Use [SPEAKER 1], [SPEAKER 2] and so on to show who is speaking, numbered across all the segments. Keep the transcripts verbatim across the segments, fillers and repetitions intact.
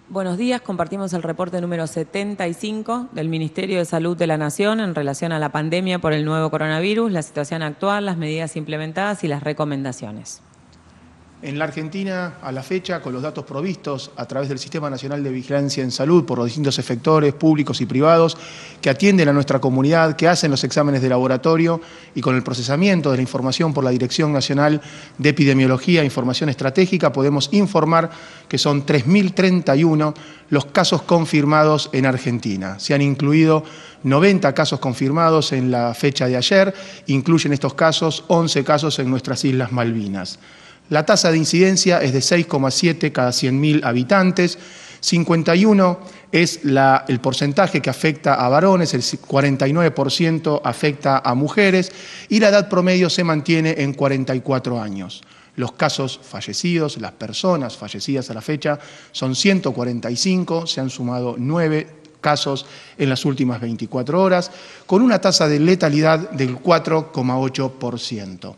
[SPEAKER 1] Buenos días, compartimos el reporte número setenta y cinco del Ministerio de Salud de la Nación en relación a la pandemia por el nuevo coronavirus, la situación actual, las medidas implementadas y las recomendaciones.
[SPEAKER 2] En la Argentina, a la fecha, con los datos provistos a través del Sistema Nacional de Vigilancia en Salud por los distintos efectores públicos y privados que atienden a nuestra comunidad, que hacen los exámenes de laboratorio y con el procesamiento de la información por la Dirección Nacional de Epidemiología e Información Estratégica, podemos informar que son tres mil treinta y uno los casos confirmados en Argentina. Se han incluido noventa casos confirmados en la fecha de ayer, incluyen estos casos once casos en nuestras Islas Malvinas. La tasa de incidencia es de seis coma siete cada cien mil habitantes, cincuenta y uno es la, el porcentaje que afecta a varones, el cuarenta y nueve por ciento afecta a mujeres y la edad promedio se mantiene en cuarenta y cuatro años. Los casos fallecidos, las personas fallecidas a la fecha son ciento cuarenta y cinco, se han sumado nueve casos en las últimas veinticuatro horas, con una tasa de letalidad del cuatro coma ocho por ciento.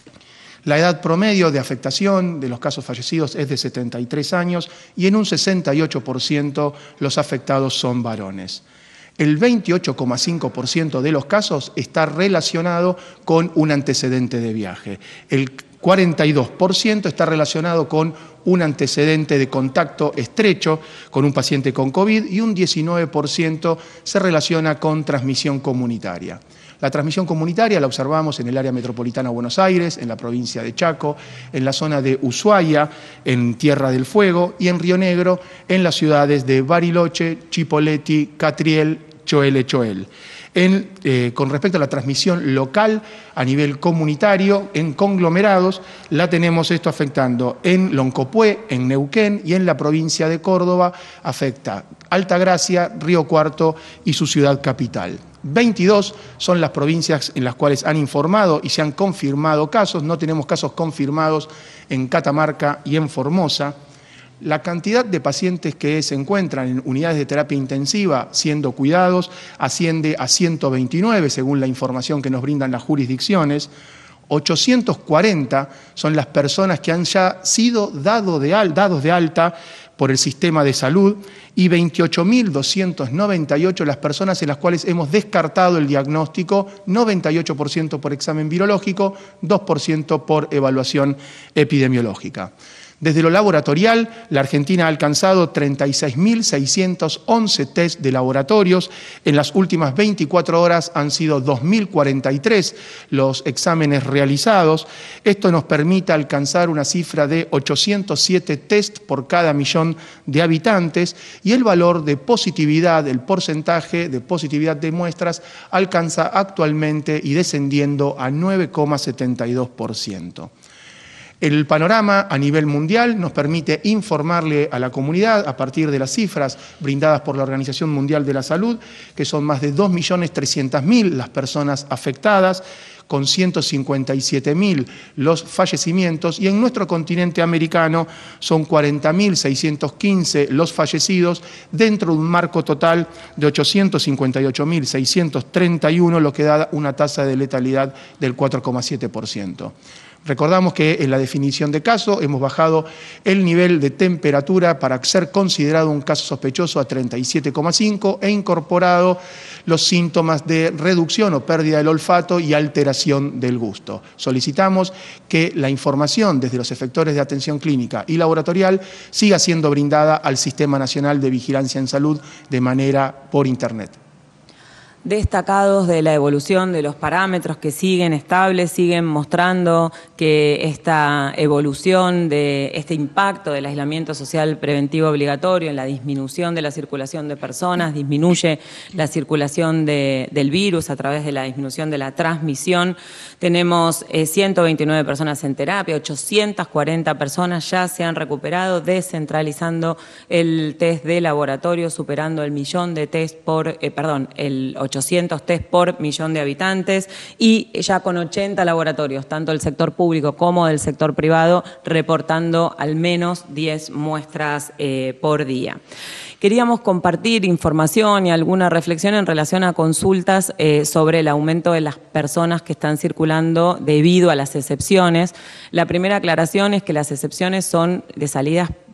[SPEAKER 2] La edad promedio de afectación de los casos fallecidos es de setenta y tres años y en un sesenta y ocho por ciento los afectados son varones. El veintiocho coma cinco por ciento de los casos está relacionado con un antecedente de viaje. El cuarenta y dos por ciento está relacionado con un antecedente de contacto estrecho con un paciente con COVID y un diecinueve por ciento se relaciona con transmisión comunitaria. La transmisión comunitaria la observamos en el área metropolitana de Buenos Aires, en la provincia de Chaco, en la zona de Ushuaia, en Tierra del Fuego y en Río Negro, en las ciudades de Bariloche, Chipoleti, Catriel, Choel Choel. En, eh, con respecto a la transmisión local a nivel comunitario, en conglomerados, la tenemos esto afectando en Loncopué, en Neuquén y en la provincia de Córdoba, afecta Altagracia, Río Cuarto y su ciudad capital. veintidós son las provincias en las cuales han informado y se han confirmado casos, no tenemos casos confirmados en Catamarca y en Formosa. La cantidad de pacientes que se encuentran en unidades de terapia intensiva siendo cuidados asciende a ciento veintinueve, según la información que nos brindan las jurisdicciones. ochocientos cuarenta son las personas que han ya sido dado de al, dados de alta por el sistema de salud y veintiocho mil doscientos noventa y ocho las personas en las cuales hemos descartado el diagnóstico, noventa y ocho por ciento por examen virológico, dos por ciento por evaluación epidemiológica. Desde lo laboratorial, la Argentina ha alcanzado treinta y seis mil seiscientos once test de laboratorios. En las últimas veinticuatro horas han sido dos mil cuarenta y tres los exámenes realizados. Esto nos permite alcanzar una cifra de ochocientos siete test por cada millón de habitantes y el valor de positividad, el porcentaje de positividad de muestras, alcanza actualmente y descendiendo a nueve coma setenta y dos por ciento. El panorama a nivel mundial nos permite informarle a la comunidad a partir de las cifras brindadas por la Organización Mundial de la Salud, que son más de dos millones trescientas mil las personas afectadas, con ciento cincuenta y siete mil los fallecimientos, y en nuestro continente americano son cuarenta mil seiscientos quince los fallecidos dentro de un marco total de ochocientos cincuenta y ocho mil seiscientos treinta y uno, lo que da una tasa de letalidad del cuatro coma siete por ciento. Recordamos que en la definición de caso hemos bajado el nivel de temperatura para ser considerado un caso sospechoso a treinta y siete coma cinco e incorporado los síntomas de reducción o pérdida del olfato y alteración del gusto. Solicitamos que la información desde los efectores de atención clínica y laboratorial siga siendo brindada al Sistema Nacional de Vigilancia en Salud de manera por Internet.
[SPEAKER 1] Destacados de la evolución de los parámetros que siguen estables, siguen mostrando que esta evolución de este impacto del aislamiento social preventivo obligatorio en la disminución de la circulación de personas, disminuye la circulación de, del virus a través de la disminución de la transmisión. Tenemos eh, ciento veintinueve personas en terapia, ochocientas cuarenta personas ya se han recuperado, descentralizando el test de laboratorio, superando el millón de test por, eh, perdón, el ochocientos test por millón de habitantes y ya con ochenta laboratorios, tanto del sector público como del sector privado, reportando al menos diez muestras eh, por día. Queríamos compartir información y alguna reflexión en relación a consultas eh, sobre el aumento de las personas que están circulando debido a las excepciones. La primera aclaración es que las excepciones son de salidas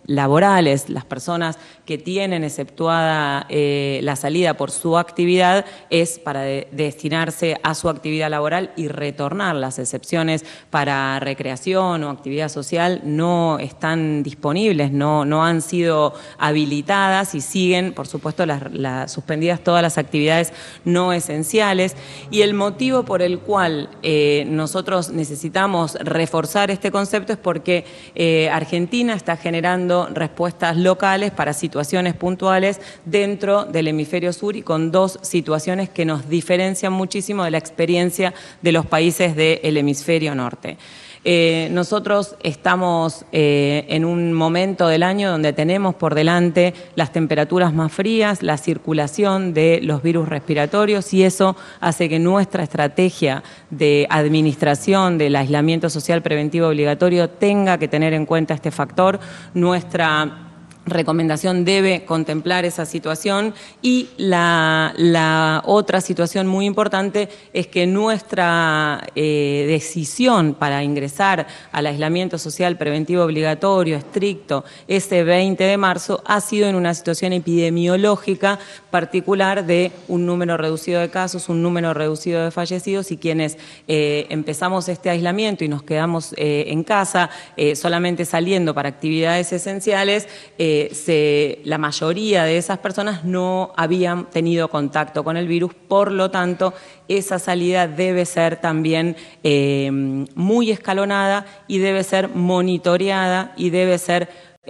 [SPEAKER 1] laborales, las personas que tienen exceptuada eh, la salida por su actividad, es para de, destinarse a su actividad laboral y retornar. Las excepciones para recreación o actividad social no están disponibles, no, no han sido habilitadas y siguen, por supuesto, las, las suspendidas todas las actividades no esenciales. Y el motivo por el cual eh, nosotros necesitamos reforzar este concepto es porque eh, Argentina está generando respuestas locales para situaciones puntuales dentro del hemisferio sur y con dos situaciones que nos diferencian muchísimo de la experiencia de los países del hemisferio norte. Eh, nosotros estamos eh, en un momento del año donde tenemos por delante las temperaturas más frías, la circulación de los virus respiratorios, y eso hace que nuestra estrategia de administración del aislamiento social preventivo obligatorio tenga que tener en cuenta este factor. Nuestra recomendación debe contemplar esa situación y la, la otra situación muy importante es que nuestra eh, decisión para ingresar al aislamiento social preventivo obligatorio estricto ese veinte de marzo ha sido en una situación epidemiológica particular de un número reducido de casos, un número reducido de fallecidos, y quienes eh, empezamos este aislamiento y nos quedamos eh, en casa eh, solamente saliendo para actividades esenciales, eh, Se, la mayoría de esas personas no habían tenido contacto con el virus, por lo tanto, esa salida debe ser también eh, muy escalonada y debe ser monitoreada y debe ser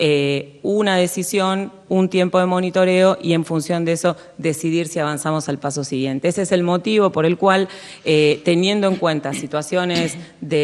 [SPEAKER 1] eh, una decisión, un tiempo de monitoreo y en función de eso decidir si avanzamos al paso siguiente. Ese es el motivo por el cual, eh, teniendo en cuenta situaciones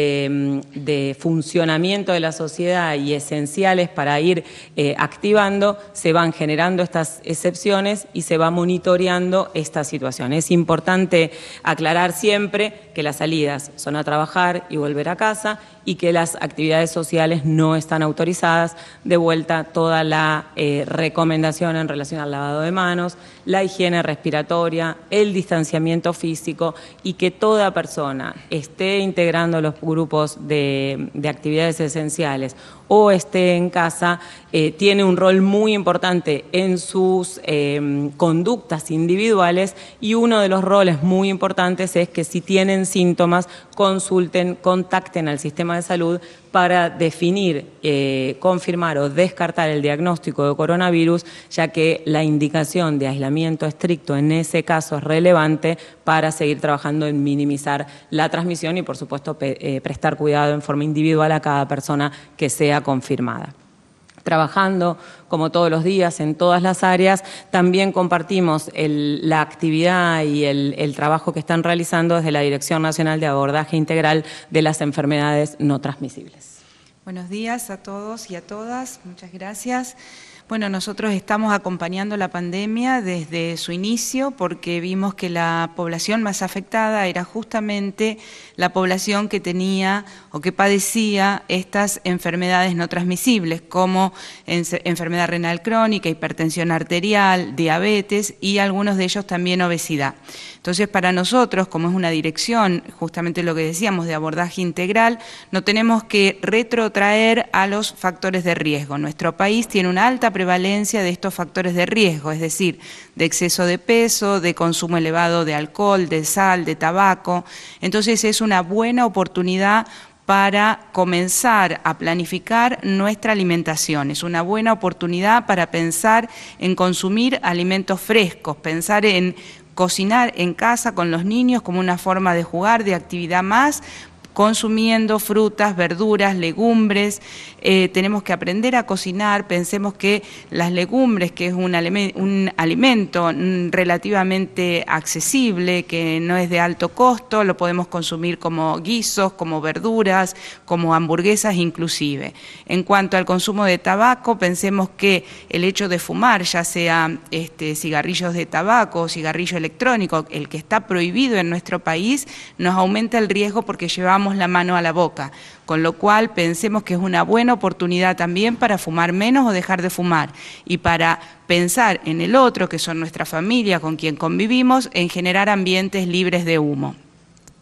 [SPEAKER 1] de, de funcionamiento de la sociedad y esenciales para ir eh, activando, se van generando estas excepciones y se va monitoreando esta situación. Es importante aclarar siempre que las salidas son a trabajar y volver a casa y que las actividades sociales no están autorizadas. De vuelta, toda la eh, recomendación en relación al lavado de manos, la higiene respiratoria, el distanciamiento físico, y que toda persona esté integrando los grupos de, de actividades esenciales o esté en casa, eh, tiene un rol muy importante en sus eh, conductas individuales, y uno de los roles muy importantes es que si tienen síntomas, consulten, contacten al sistema de salud para definir, eh, confirmar o descartar el diagnóstico de coronavirus, ya que la indicación de aislamiento estricto en ese caso es relevante para seguir trabajando en minimizar la transmisión y, por supuesto, pe- eh, prestar cuidado en forma individual a cada persona que sea confirmada. Trabajando, como todos los días, en todas las áreas, también compartimos el, la actividad y el, el trabajo que están realizando desde la Dirección Nacional de Abordaje Integral de las Enfermedades No Transmisibles.
[SPEAKER 3] Buenos días a todos y a todas, muchas gracias. Bueno, nosotros estamos acompañando la pandemia desde su inicio porque vimos que la población más afectada era justamente la población que tenía o que padecía estas enfermedades no transmisibles, como enfermedad renal crónica, hipertensión arterial, diabetes y algunos de ellos también obesidad. Entonces, para nosotros, como es una dirección, justamente lo que decíamos, de abordaje integral, no tenemos que retrotraer a los factores de riesgo. Nuestro país tiene una alta prevalencia de estos factores de riesgo, es decir, de exceso de peso, de consumo elevado de alcohol, de sal, de tabaco. Entonces, es una buena oportunidad para comenzar a planificar nuestra alimentación. Es una buena oportunidad para pensar en consumir alimentos frescos, pensar en cocinar en casa con los niños como una forma de jugar, de actividad más, consumiendo frutas, verduras, legumbres. Eh, tenemos que aprender a cocinar. Pensemos que las legumbres, que es un, un alimento relativamente accesible, que no es de alto costo, lo podemos consumir como guisos, como verduras, como hamburguesas inclusive. En cuanto al consumo de tabaco, pensemos que el hecho de fumar, ya sea este, cigarrillos de tabaco o cigarrillo electrónico, el que está prohibido en nuestro país, nos aumenta el riesgo porque llevamos la mano a la boca, con lo cual pensemos que es una buena oportunidad también para fumar menos o dejar de fumar y para pensar en el otro, que son nuestra familia, con quien convivimos, en generar ambientes libres de humo.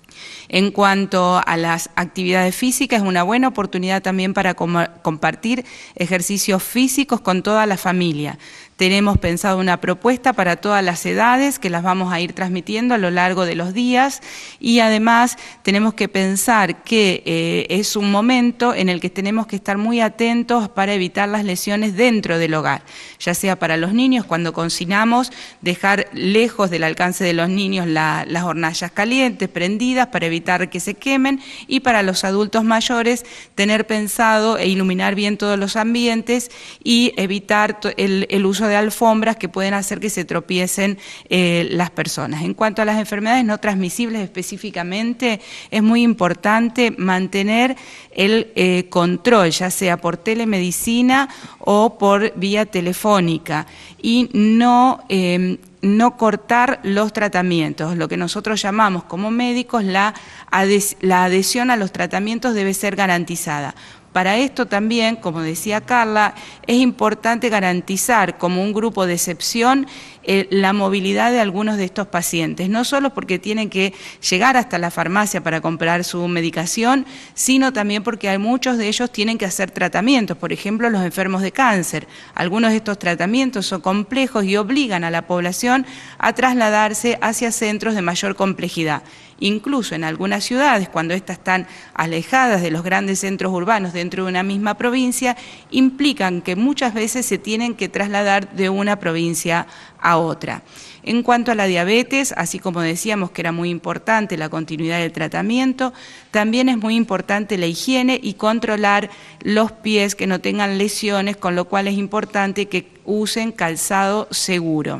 [SPEAKER 3] En cuanto a las actividades físicas, es una buena oportunidad también para compartir ejercicios físicos con toda la familia. Tenemos pensado una propuesta para todas las edades que las vamos a ir transmitiendo a lo largo de los días y además tenemos que pensar que eh, es un momento en el que tenemos que estar muy atentos para evitar las lesiones dentro del hogar, ya sea para los niños cuando cocinamos, dejar lejos del alcance de los niños la, las hornallas calientes, prendidas para evitar que se quemen, y para los adultos mayores tener pensado e iluminar bien todos los ambientes y evitar el, el uso de alfombras que pueden hacer que se tropiecen eh, las personas. En cuanto a las enfermedades no transmisibles específicamente, es muy importante mantener el eh, control, ya sea por telemedicina o por vía telefónica, y no, eh, no cortar los tratamientos. Lo que nosotros llamamos como médicos la, ades la adhesión a los tratamientos debe ser garantizada. Para esto también, como decía Carla, es importante garantizar como un grupo de excepción eh, la movilidad de algunos de estos pacientes, no solo porque tienen que llegar hasta la farmacia para comprar su medicación, sino también porque hay muchos de ellos tienen que hacer tratamientos, por ejemplo los enfermos de cáncer. Algunos de estos tratamientos son complejos y obligan a la población a trasladarse hacia centros de mayor complejidad. Incluso en algunas ciudades, cuando éstas están alejadas de los grandes centros urbanos dentro de una misma provincia, implican que muchas veces se tienen que trasladar de una provincia a otra. En cuanto a la diabetes, así como decíamos que era muy importante la continuidad del tratamiento, también es muy importante la higiene y controlar los pies que no tengan lesiones, con lo cual es importante que usen calzado seguro.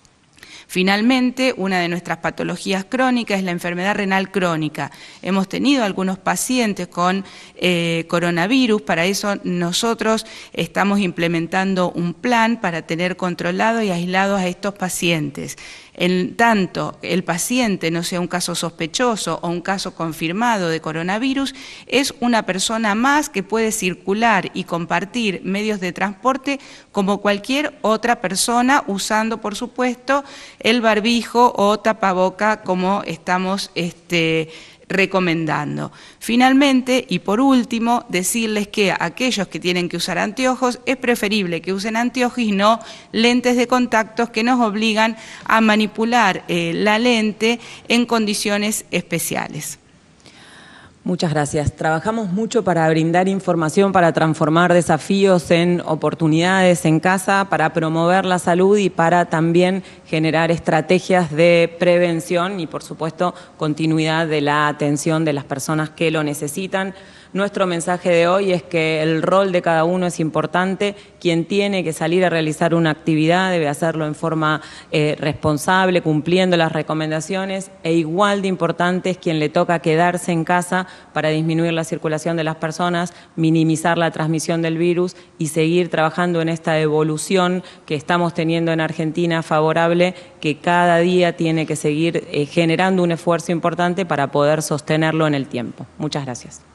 [SPEAKER 3] Finalmente, una de nuestras patologías crónicas es la enfermedad renal crónica. Hemos tenido algunos pacientes con eh, coronavirus, para eso nosotros estamos implementando un plan para tener controlados y aislados a estos pacientes. En tanto el paciente no sea un caso sospechoso o un caso confirmado de coronavirus, es una persona más que puede circular y compartir medios de transporte como cualquier otra persona, usando por supuesto el barbijo o tapaboca como estamos este, recomendando. Finalmente, y por último, decirles que aquellos que tienen que usar anteojos, es preferible que usen anteojos y no lentes de contactos que nos obligan a manipular eh, la lente en condiciones especiales.
[SPEAKER 1] Muchas gracias. Trabajamos mucho para brindar información, para transformar desafíos en oportunidades en casa, para promover la salud y para también generar estrategias de prevención y, por supuesto, continuidad de la atención de las personas que lo necesitan. Nuestro mensaje de hoy es que el rol de cada uno es importante. Quien tiene que salir a realizar una actividad debe hacerlo en forma eh, responsable, cumpliendo las recomendaciones, e igual de importante es quien le toca quedarse en casa para disminuir la circulación de las personas, minimizar la transmisión del virus y seguir trabajando en esta evolución que estamos teniendo en Argentina favorable, que cada día tiene que seguir eh, generando un esfuerzo importante para poder sostenerlo en el tiempo. Muchas gracias.